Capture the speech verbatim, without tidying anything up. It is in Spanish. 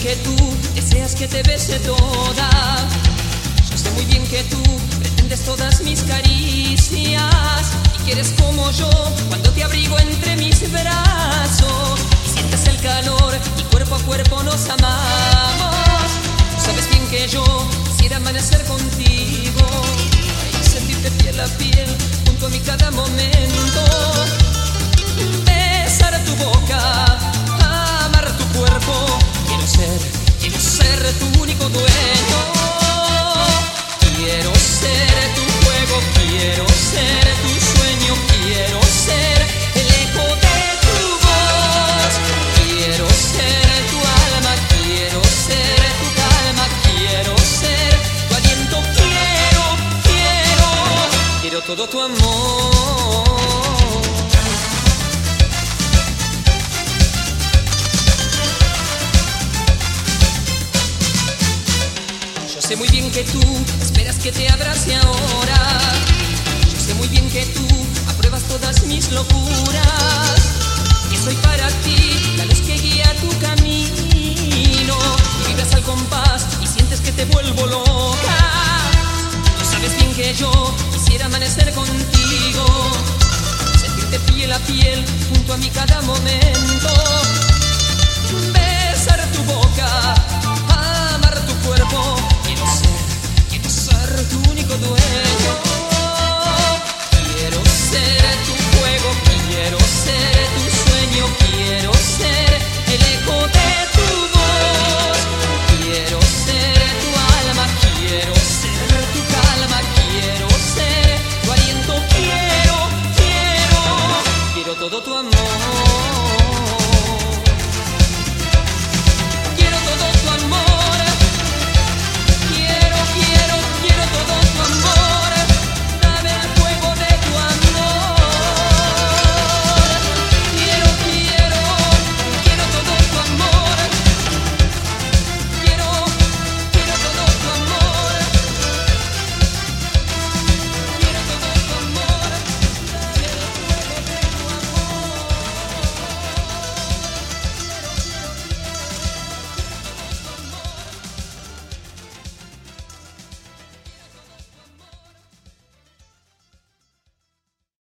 que tú deseas que te bese toda. Yo sé muy bien que tú pretendes todas mis caricias y quieres como yo cuando te abrigo entre mis brazos y sientes el calor y cuerpo a cuerpo nos amamos. Tú sabes bien que yo quisiera amanecer contigo y sentirte piel a piel junto a mí cada momento. Besar tu boca, amar tu cuerpo. Quiero ser, quiero ser tu único dueño. Quiero ser tu juego, quiero ser tu sueño, quiero ser el eco de tu voz. Quiero ser tu alma, quiero ser tu calma, quiero ser tu aliento, quiero, quiero, quiero todo tu amor. Sé muy bien que tú esperas que te abrace ahora. Yo sé muy bien que tú apruebas todas mis locuras. Que soy para ti la luz que guía tu camino. Y vives al compás y sientes que te vuelvo loca. Tú sabes bien que yo quisiera amanecer contigo, sentirte piel a piel junto a mí cada momento. Besar tu boca, amar tu cuerpo. Quiero ser tu único dueño.